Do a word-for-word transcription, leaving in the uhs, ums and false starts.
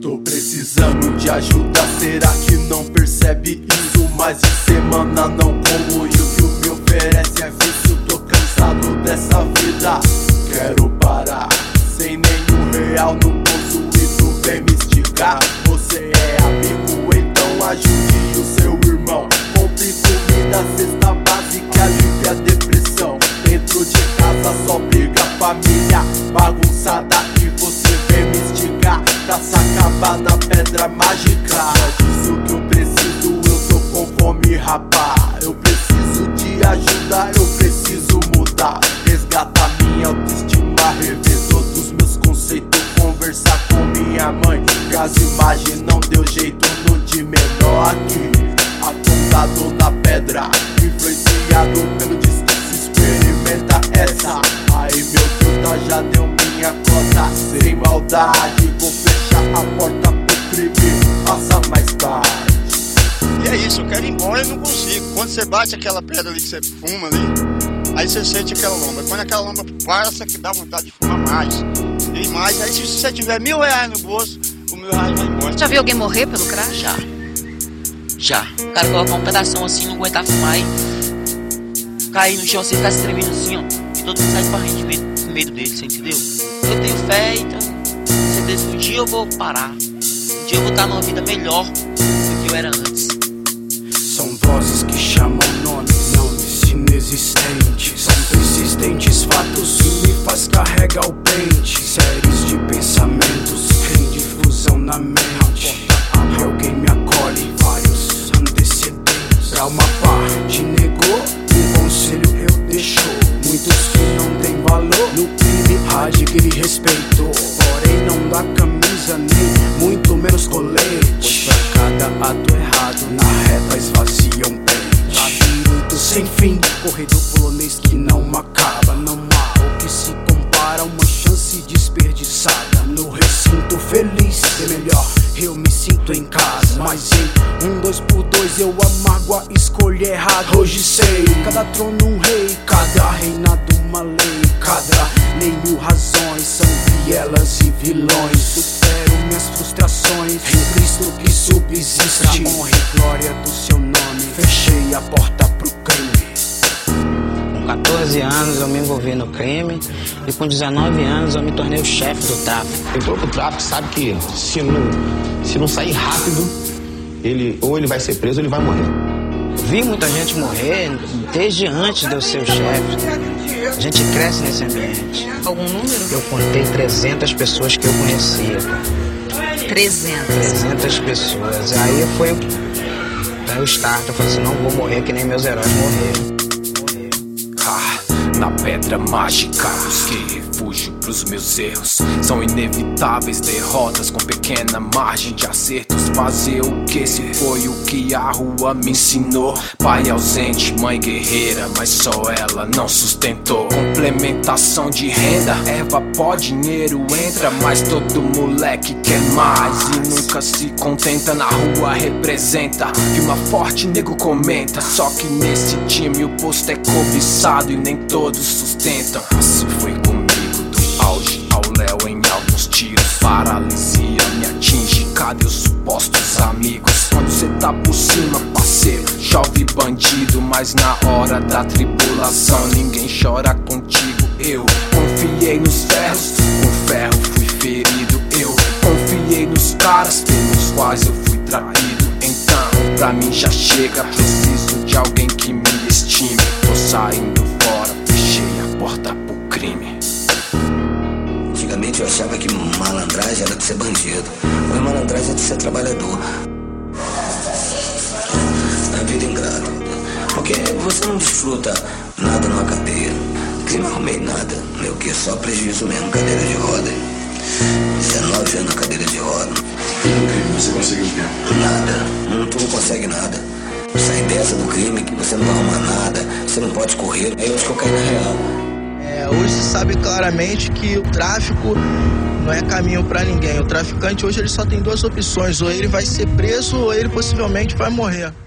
Tô precisando de ajuda, será que não percebe isso? Mais de semana não como e o que me oferece é vício. Tô cansado dessa vida, quero parar. Sem nenhum real no bolso e tu vem me esticar. Você é amigo, então ajude o seu irmão. Compre comida, cesta básica, alivia a depressão. Dentro de casa só briga, família bagunçada e você vem me esticar. Caça acabar na pedra mágica. É disso que eu preciso, eu tô com fome, rapá. Eu preciso de ajuda, eu preciso mudar. Resgatar minha autoestima, rever todos meus conceitos. Conversar com minha mãe, que as imagens não deu jeito no de menor aqui. Apontado na pedra, influenciado pelo discurso, experimenta essa. Aí meu Deus, já deu minha cota. Sem maldade, vou fechar a porta pro crime, passa mais tarde. E é isso, eu quero ir embora e não consigo. Quando você bate aquela pedra ali que você fuma ali, aí você sente aquela lomba. Quando aquela lomba passa, que dá vontade de fumar mais e mais. Aí se você tiver mil reais no bolso, o mil reais vai embora. Já viu alguém morrer pelo crack? Já. Já. O cara colocar um pedação assim, não aguentar fumar e cair no chão assim, ficar se tremendo assim, ó. E todo mundo sai correndo de medo, de medo dele, você entendeu? Eu tenho fé, então certeza que um dia eu vou parar. Um dia eu vou estar numa vida melhor do que eu era antes. São vozes que chamam nomes, nomes inexistentes. São persistentes fatos que me faz carregar o pente. Séries de pensamentos em difusão na mente. E alguém me acolhe, vários antecedentes. Pra uma parte negou, um conselho eu deixo. Muitos que não têm valor no crime adquire respeito. Porém não dá camisa nem muito menos colete. Pois pra cada ato errado na reta esvazia um pente. Labirinto sem fim, corredor polonês que não acaba. Não há o que se compara a uma chance desperdiçada. No recinto feliz, é melhor, eu me sinto em casa. Mas em um, dois por dois eu amargo a escolha errada. Hoje sei, cada trono um rei, cada reinado uma lei. Cada lei mil razões, são vielas e vilões. Supero minhas frustrações, em Cristo que subsiste. Pra honra e glória do seu nome, fechei a porta pro crime. Com quatorze anos eu me envolvi no crime e com dezenove anos eu me tornei o chefe do tráfico. Entrou pro tráfico, sabe que se não, se não sair rápido, ele, ou ele vai ser preso ou ele vai morrer. Vi muita gente morrer desde antes de eu ser o chefe. A gente cresce nesse ambiente. Algum número? Eu contei trezentas pessoas que eu conhecia. trezentas. trezentas pessoas. Aí foi aí o start. Eu falei assim, não vou morrer que nem meus heróis morreram. Ah, na pedra mágica, busquei refúgio pros meus erros. São inevitáveis derrotas com pequena margem de acertos. Fazer o que se foi o que a rua me ensinou. Pai ausente, mãe guerreira, mas só ela não sustentou. Complementação de renda, erva pó, dinheiro entra. Mas todo moleque quer mais e nunca se contenta. Na rua representa, firma forte, nego comenta. Só que nesse time o posto é cobiçado e nem todos sustentam. Assim foi comigo, do auge ao léu em alguns tiros. Paralisia me atinge, cadê os supostos amigos? Quando cê tá por cima, parceiro, chove bandido. Mas na hora da tribulação ninguém chora contigo. Eu confiei nos ferros, com ferro fui ferido. Eu confiei nos caras pelos quais eu fui traído. Então pra mim já chega, preciso de alguém que me estime. Tô saindo fora, fechei a porta pro crime. Antigamente eu achava que malandragem era de ser bandido, mas malandragem é de ser trabalhador. A vida ingrata, porque você não desfruta nada numa cadeia. Que não arrumei nada, meu que só prejuízo mesmo, cadeira de roda. dezenove anos na cadeira de roda. E no crime você conseguiu o quê? Nada, não, tu não consegue nada. Sai dessa do crime que você não vai arrumar nada, você não pode correr. É hoje que eu caí na real. É, hoje se sabe claramente que o tráfico não é caminho pra ninguém. O traficante hoje ele só tem duas opções: ou ele vai ser preso ou ele possivelmente vai morrer.